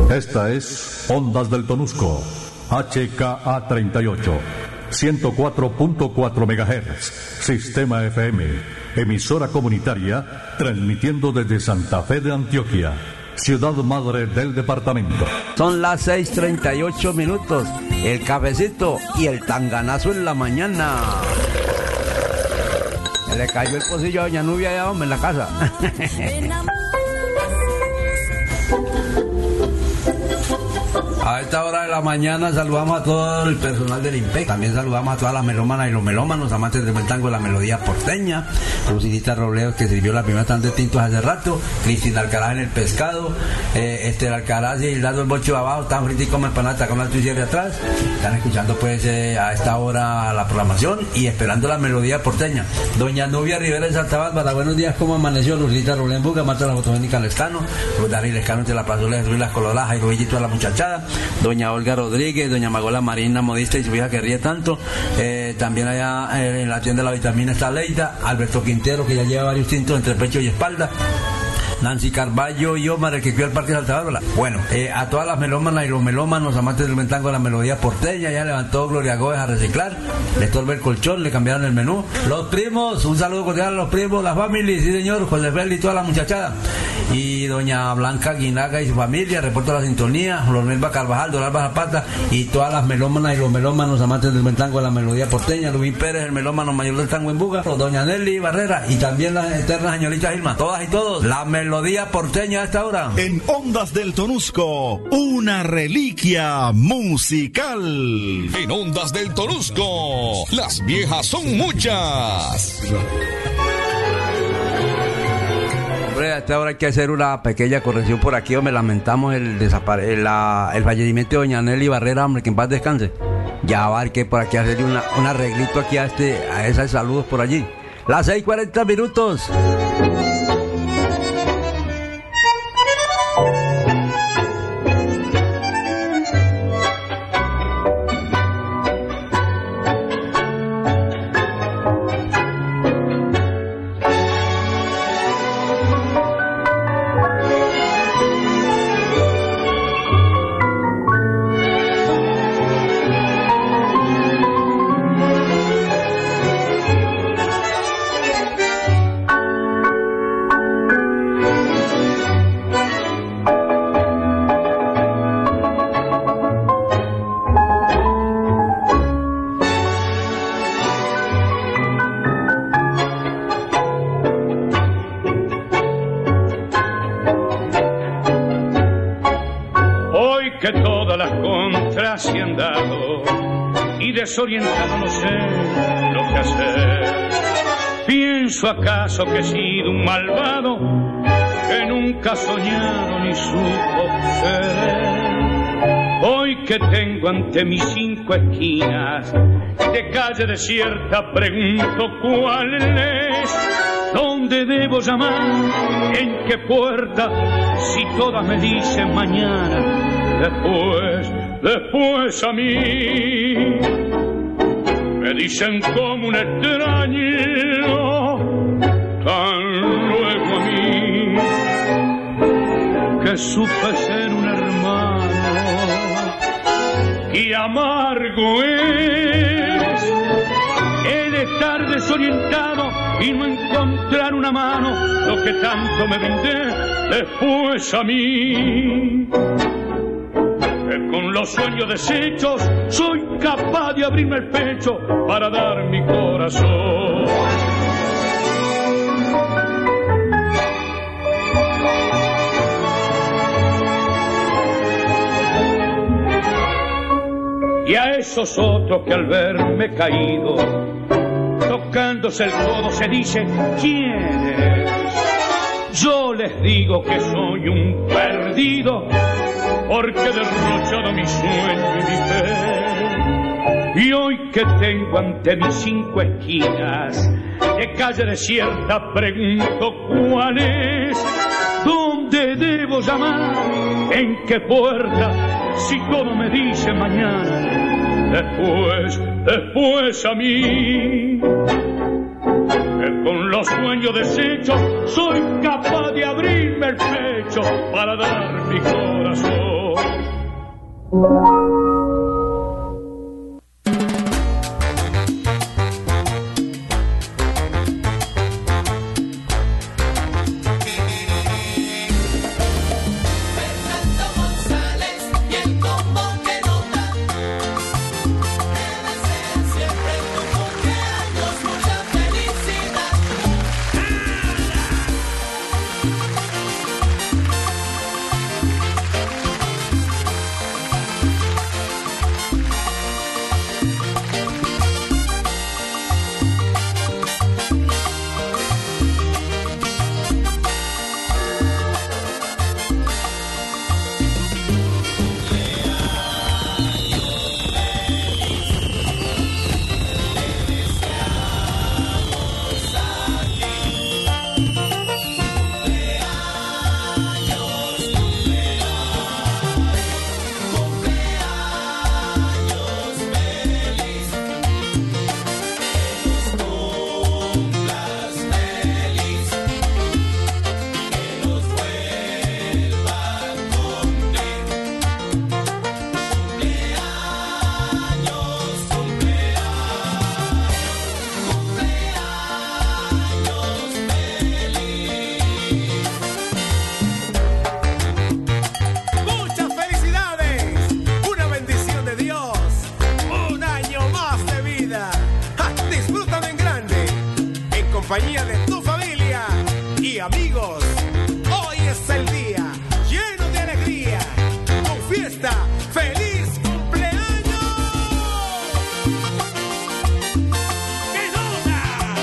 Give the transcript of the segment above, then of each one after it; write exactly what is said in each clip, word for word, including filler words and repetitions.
Esta es Ondas del Tonusco, H K A treinta y ocho, ciento cuatro punto cuatro megahertz, Sistema F M, emisora comunitaria, transmitiendo desde Santa Fe de Antioquia, ciudad madre del departamento. Son las seis treinta y ocho minutos, el cafecito y el tanganazo en la mañana. Se le cayó el pocillo a doña Nubia allá, hombre, en la casa. A esta hora de la mañana saludamos a todo el personal del IMPEC. También saludamos a todas las melómanas y los melómanos, amantes del buen tango de la melodía porteña. Lucinita Robledo, que sirvió la primera tanda de tintos hace rato. Cristina Alcaraz en el pescado. Eh, Esther Alcaraz y Hildardo el Bocho de abajo. Están fritos como empanadas con la tuya de atrás. Están escuchando pues eh, a esta hora la programación y esperando la melodía porteña. Doña Nubia Rivera de Santa Bárbara. Buenos días, ¿cómo amaneció? Lucinita Robledo en Buga, Marta la fotogénica Lescano. Los Dani Lescano entre la plazuela de Ruiz Las Coloradas, Jairo Villito a la muchachada. Doña Olga Rodríguez, doña Magola Marina Modista y su hija que ríe tanto. Eh, también allá eh, en la tienda de la vitamina está Leida, Alberto Quintero, que ya lleva varios tintos entre pecho y espalda. Nancy Carballo y Omar, el que cuida el Parque de Santa Bárbara. Bueno, eh, a todas las melómanas y los melómanos, amantes del ventango de la melodía porteña, ya levantó Gloria Gómez a reciclar, le estorba el colchón, le cambiaron el menú. Los primos, un saludo cordial a los primos, la familia, sí señor, José Félix y toda la muchachada. Y doña Blanca Guinaga y su familia, reporto la sintonía, Lormelba Carvajal, Doralba Zapata y todas las melómanas y los melómanos, amantes del ventango de la melodía porteña, Luis Pérez, el melómano mayor del tango en Buga, doña Nelly Barrera y también las eternas señoritas Gilma, todas y todos, la melodía porteña a esta hora. En Ondas del Tonusco, una reliquia musical. En Ondas del Tonusco, las viejas son muchas. Hombre, a esta hora hay que hacer una pequeña corrección por aquí, hombre, lamentamos el desapare el, la, el fallecimiento de doña Nelly Barrera, hombre, que en paz descanse. Ya va a haber que por aquí hacerle una, un arreglito aquí a este, a esos saludos por allí. Las seis cuarenta minutos. Desorientado no sé lo que hacer. Pienso acaso que he sido un malvado que nunca ha soñado ni supo ser. Hoy que tengo ante mis cinco esquinas de calle desierta, pregunto cuál es, dónde debo llamar, en qué puerta, si todas me dicen mañana, después, después a mí. Me dicen como un extraño, tan luego a mí, que supe ser un hermano, y amargo es el estar desorientado y no encontrar una mano, lo que tanto me brindé después a mí. Con los sueños deshechos soy capaz de abrirme el pecho para dar mi corazón. Y a esos otros que al verme caído, tocándose el codo se dice ¿quién eres? Yo les digo que soy un perdido, porque he derrochado mi sueño y mi fe. Y hoy que tengo ante mis cinco esquinas de calle desierta, pregunto cuál es, dónde debo llamar, en qué puerta, si todo me dice mañana, después, después a mí. Con los sueños deshechos soy capaz de abrirme el pecho para dar mi corazón. compañía de tu familia y amigos. Hoy es el día lleno de alegría, con fiesta. ¡Feliz cumpleaños! ¡Qué nota!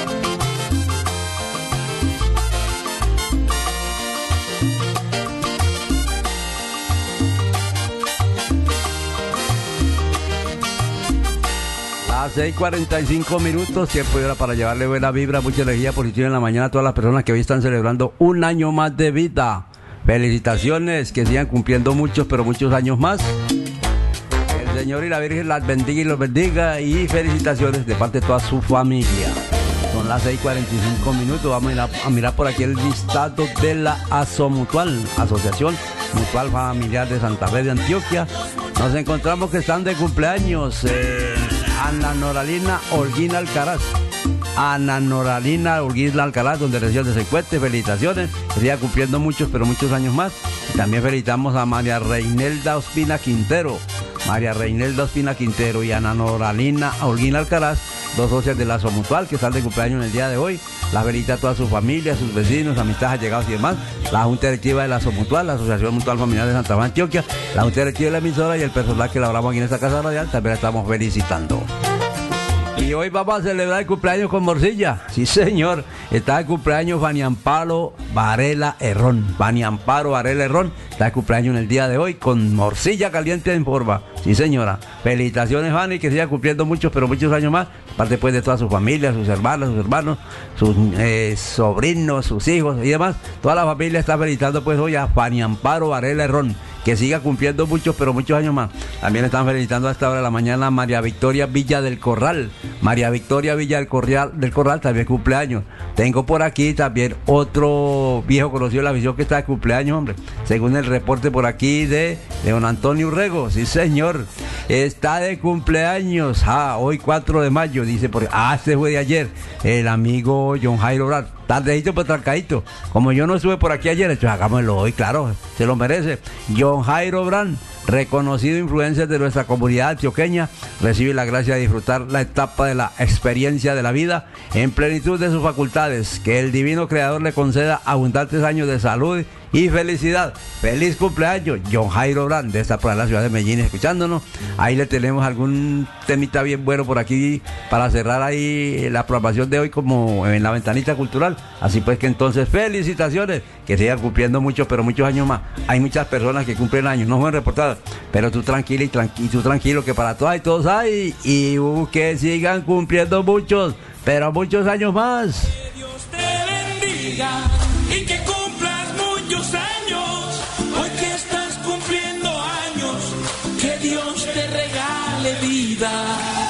A seis cuarenta y cinco minutos, tiempo y hora para llevarle buena vibra, mucha energía positiva en la mañana a todas las personas que hoy están celebrando un año más de vida. Felicitaciones, que sigan cumpliendo muchos, pero muchos años más. El Señor y la Virgen las bendiga y los bendiga, y felicitaciones de parte de toda su familia. Son las seis cuarenta y cinco minutos, vamos a mirar, a mirar por aquí el listado de la Asomutual, Asociación Mutual Familiar de Santa Fe de Antioquia. Nos encontramos que están de cumpleaños eh, Ana Noralina Holguín Alcaraz. Ana Noralina Holguín Alcaraz, donde recién se encuentre, felicitaciones, que siga cumpliendo muchos, pero muchos años más. Y también felicitamos a María Reinelda Ospina Quintero, María Reinelda Ospina Quintero y Ana Noralina Holguín Alcaraz, dos socias de la Asomutual que están de cumpleaños en el día de hoy. La felicita a toda su familia, sus vecinos, amistades, allegados y demás. La Junta Directiva de la Asomutual, la Asociación Mutual Familiar de Santa Fe Antioquia, la Junta Directiva de la emisora y el personal que laboramos aquí en esta casa radial, también la estamos felicitando. Y hoy vamos a celebrar el cumpleaños con morcilla. Sí, señor. Está de cumpleaños Fanny Amparo Varela Herrón. Fanny Amparo Varela Herrón está de cumpleaños en el día de hoy con morcilla caliente en forma. Sí, señora. Felicitaciones, Fanny, que siga cumpliendo muchos, pero muchos años más. Aparte, pues, de toda su familia, sus hermanas, sus hermanos, sus eh, sobrinos, sus hijos y demás. Toda la familia está felicitando, pues, hoy a Fanny Amparo Varela Herrón, que siga cumpliendo muchos, pero muchos años más. También están felicitando a esta hora de la mañana a María Victoria Villa del Corral. María Victoria Villa del Corral, del Corral también cumpleaños. Tengo por aquí también otro viejo conocido de la visión que está de cumpleaños, hombre. Según el reporte por aquí de, de don Antonio Urrego, sí, señor. Está de cumpleaños. Ah, hoy cuatro de mayo, dice por ah, este fue de ayer. El amigo John Jairo Brad. Tardecito pero trancadito. Como yo no estuve por aquí ayer, entonces hagámoslo hoy, claro, se lo merece. John Jairo Brand, reconocido influencer de nuestra comunidad antioqueña, recibe la gracia de disfrutar la etapa de la experiencia de la vida en plenitud de sus facultades. Que el divino creador le conceda abundantes años de salud y felicidad. Feliz cumpleaños, John Jairo Brand, de esta por la ciudad de Medellín, escuchándonos. Ahí le tenemos algún temita bien bueno por aquí para cerrar ahí la programación de hoy, como en la ventanita cultural. Así pues que entonces felicitaciones, que sigan cumpliendo muchos, pero muchos años más. Hay muchas personas que cumplen años, no fueron reportadas, pero tú tranquilo y, tranqui, y tú tranquilo que para todas y todos hay, y uh, que sigan cumpliendo muchos, pero muchos años más. Que Dios te bendiga y que cumplas muchos años. Hoy que estás cumpliendo años, que Dios te regale vida.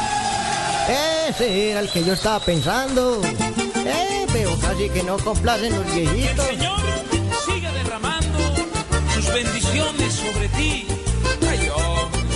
Ese era el que yo estaba pensando. Eh, pero casi que no complacen los viejitos. Que el Señor siga derramando sus bendiciones sobre ti. Ay, oh.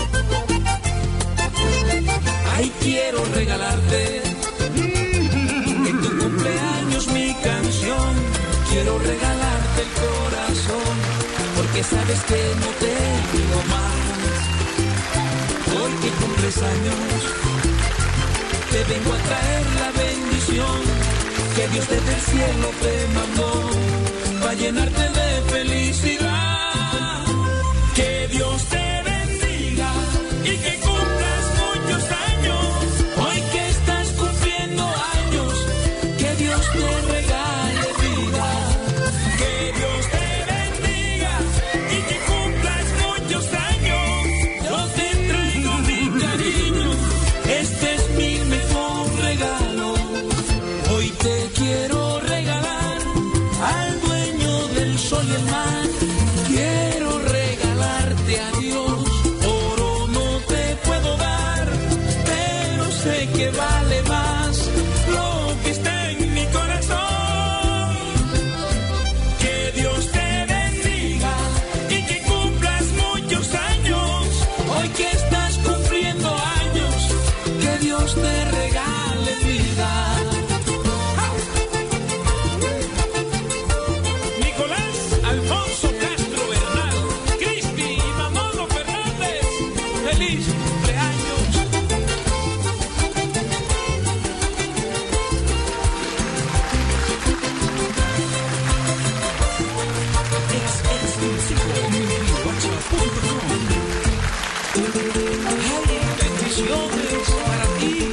quiero regalarte en tu cumpleaños mi canción. Quiero regalarte el corazón, porque sabes que no te digo más. Hoy que cumples años, te vengo a traer la bendición que Dios desde el cielo te mandó, para llenarte de felicidad. Que Dios te bendiga y que cumplas muchos años. Hoy que estás cumpliendo años, que Dios te regale vida. Que Dios te bendiga y que cumplas muchos años. Yo te traigo mi cariño, este es mi mejor regalo. Hoy te quiero regalar al dueño del sol y el mar. Quiero regalarte a Dios. Oro no te puedo dar, pero sé que vale más lo que está en mi corazón. Que Dios te bendiga y que cumplas muchos años. Hoy que estás cumpliendo años, que Dios te regale vida. Alfonso Castro Bernal, Cristi y Manolo Fernández, feliz cumpleaños. Hay bendiciones para ti.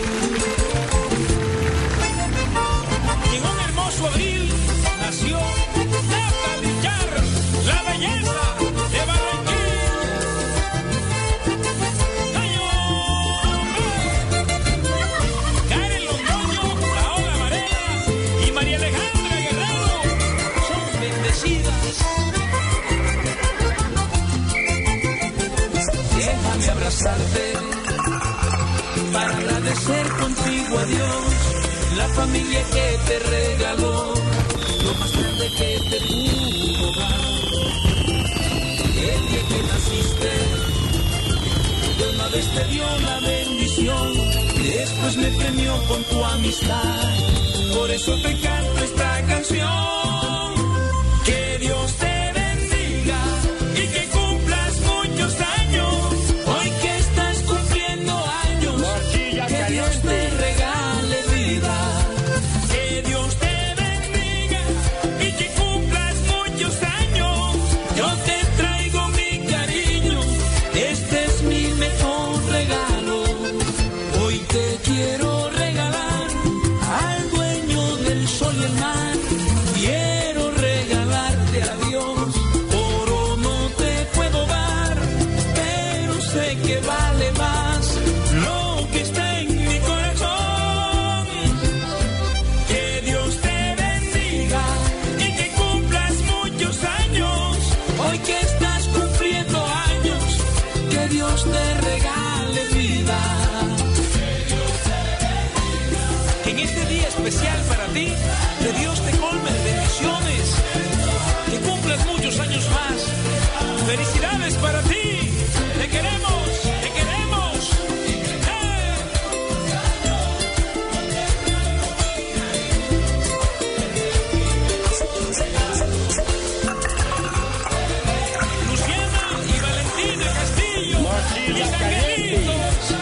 En un hermoso abril nació Natalie Carr, la belleza de Barranquilla. ¡Ay, hombre! Karen Londoño, Paola Varela y María Alejandra Guerrero son bendecidas. Déjame abrazarte para agradecer contigo a Dios la familia que te regaló, lo más grande que te pudo dar. El día que naciste, Dios una vez te dio la bendición y después me premió con tu amistad. Por eso te canto esta canción. Que Dios te bendiga y que cumplas muchos años. Hoy que estás cumpliendo años, que Dios te regale vida. Que Dios te bendiga y que cumplas muchos años. Yo te traigo mi cariño, este es mi mejor regalo. Hoy te quiero regalar al dueño del sol y el mar. Quiero regalarte a Dios. Oro no te puedo dar, pero sé que vale más lo que está en mi corazón. Que Dios te bendiga y que cumplas muchos años. Hoy que estás cumpliendo años, que Dios te regale vida. Que en este día especial para ti, que Dios te colme de bendiciones, que cumplas muchos años más. Felicidades para ti, te queremos, te queremos. ¡Eh! Luciana y Valentina Castillo, mis angelitos.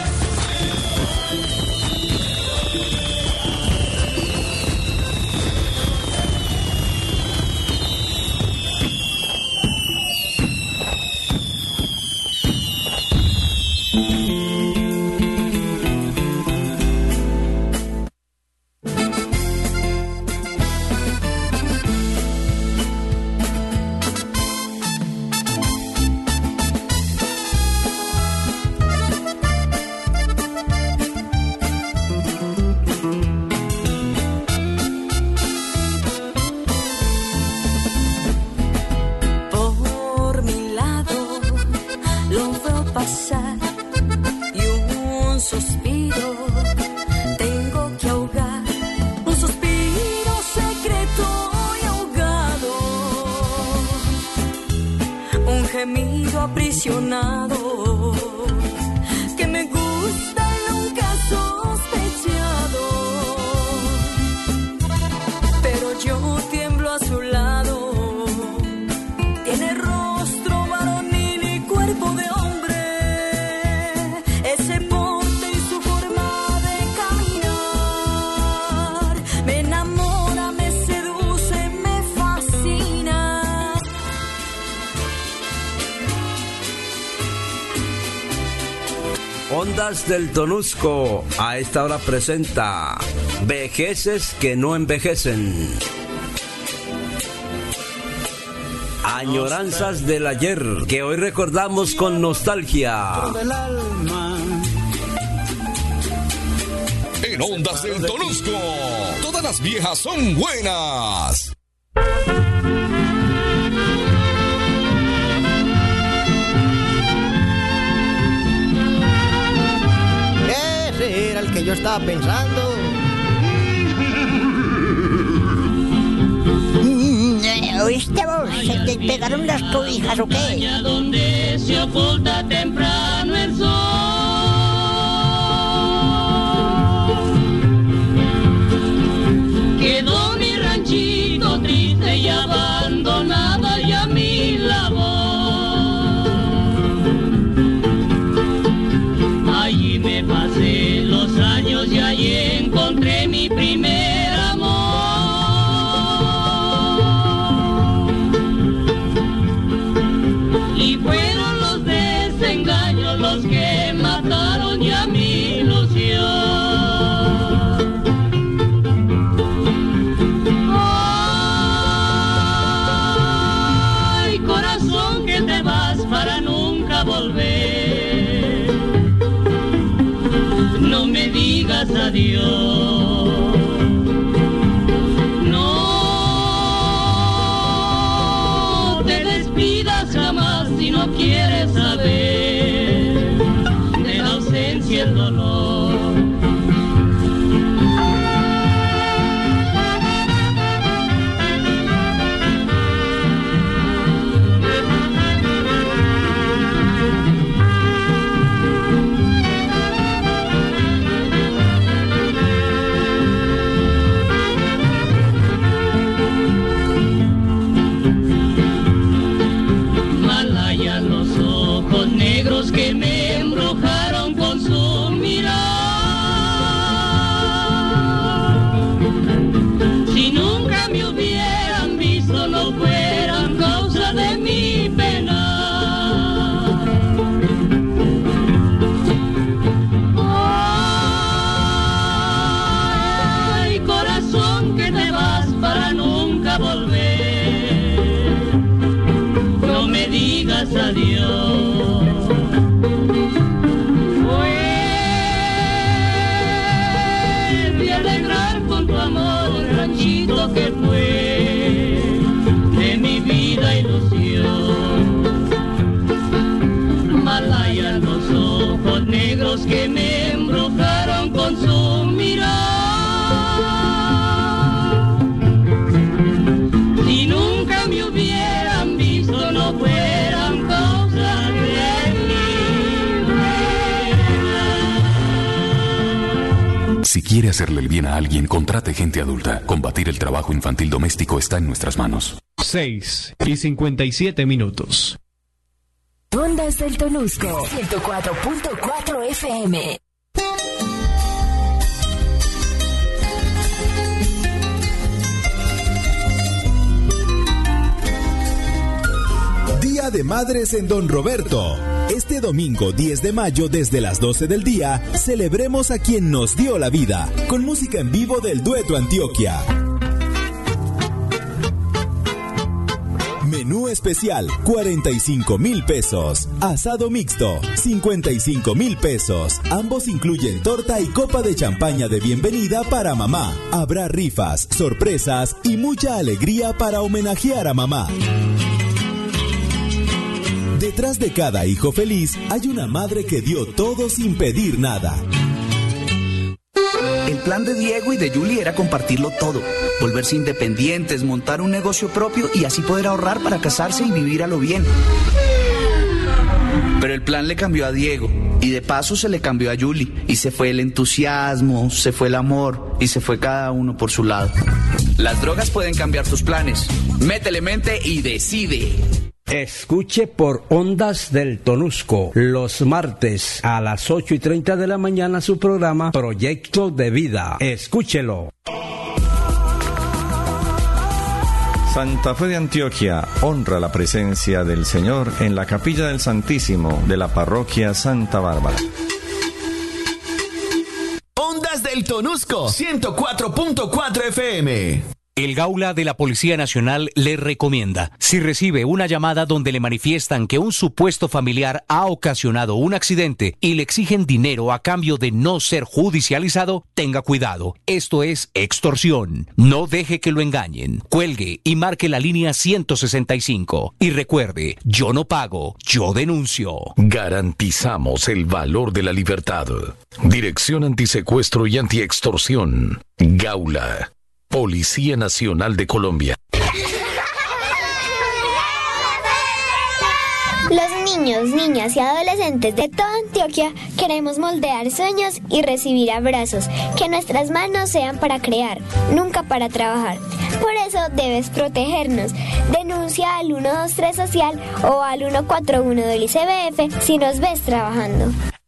gemido aprisionado que me gusta y nunca soy. cuerpo de hombre, ese porte y su forma de caminar, me enamora, me seduce, me fascina. Ondas del Tonusco a esta hora presenta Vejeces que no envejecen. Añoranzas del ayer que hoy recordamos con nostalgia. En Ondas del Tonusco, todas las viejas son buenas. Ese era el que yo estaba pensando. ¿Oíste vos? ¿Se te pegaron las cobijas o qué? Donde se oculta temprano el sol, quedó mi ranchito triste y abandonada ya mi labor. Allí me pasé los años y allí encontré mi primer amor. Y fueron los desengaños los que mataron ya mi ilusión. Ay, corazón, que te vas para nunca volver. No me digas adiós. No te despidas jamás si no quieres saber de la ausencia y el dolor. Que me embrujaron con su mirar. Si nunca me hubieran visto, no fueran causa de mi pena. Ay, corazón, que te vas para nunca volver. No me digas adiós. Que fue de mi vida ilusión. Malayan los ojos negros que me embrujaron con su mirar. Si nunca me hubieran visto, no fueran causa de mi pena. Si quiere hacerle el bien a alguien, contrate gente adulta. Combatir el trabajo infantil doméstico está en nuestras manos. seis y cincuenta y siete minutos. Ondas del Tonusco, ciento cuatro punto cuatro F M. Día de Madres en Don Roberto. Este domingo diez de mayo desde las doce del día, celebremos a quien nos dio la vida, con música en vivo del Dueto Antioquia. Menú especial, cuarenta y cinco mil pesos. Asado mixto, cincuenta y cinco mil pesos. Ambos incluyen torta y copa de champaña de bienvenida para mamá. Habrá rifas, sorpresas y mucha alegría para homenajear a mamá. Detrás de cada hijo feliz hay una madre que dio todo sin pedir nada. El plan de Diego y de Julie era compartirlo todo, volverse independientes, montar un negocio propio y así poder ahorrar para casarse y vivir a lo bien. Pero el plan le cambió a Diego y de paso se le cambió a Julie y se fue el entusiasmo, se fue el amor y se fue cada uno por su lado. Las drogas pueden cambiar tus planes. Métele mente y decide. Escuche por Ondas del Tonusco los martes a las ocho y treinta de la mañana su programa Proyecto de Vida. Escúchelo. Santa Fe de Antioquia honra la presencia del Señor en la Capilla del Santísimo de la Parroquia Santa Bárbara. Ondas del Tonusco, ciento cuatro punto cuatro F M. El Gaula de la Policía Nacional le recomienda, si recibe una llamada donde le manifiestan que un supuesto familiar ha ocasionado un accidente y le exigen dinero a cambio de no ser judicializado, tenga cuidado. Esto es extorsión. No deje que lo engañen. Cuelgue y marque la línea ciento sesenta y cinco. Y recuerde, yo no pago, yo denuncio. Garantizamos el valor de la libertad. Dirección Antisecuestro y Antiextorsión. Gaula. Policía Nacional de Colombia. Los niños, niñas y adolescentes de toda Antioquia queremos moldear sueños y recibir abrazos. Que nuestras manos sean para crear, nunca para trabajar. Por eso debes protegernos. Denuncia al ciento veintitrés Social o al ciento cuarenta y uno del I C B F si nos ves trabajando.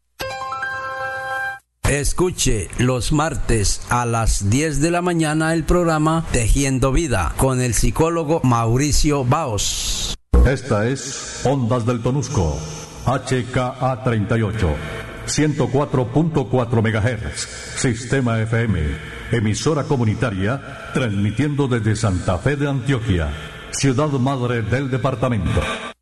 Escuche los martes a las diez de la mañana el programa Tejiendo Vida con el psicólogo Mauricio Baos. Esta es Ondas del Tonusco, H K A treinta y ocho, ciento cuatro punto cuatro megahertz, Sistema F M, emisora comunitaria, transmitiendo desde Santa Fe de Antioquia, ciudad madre del departamento.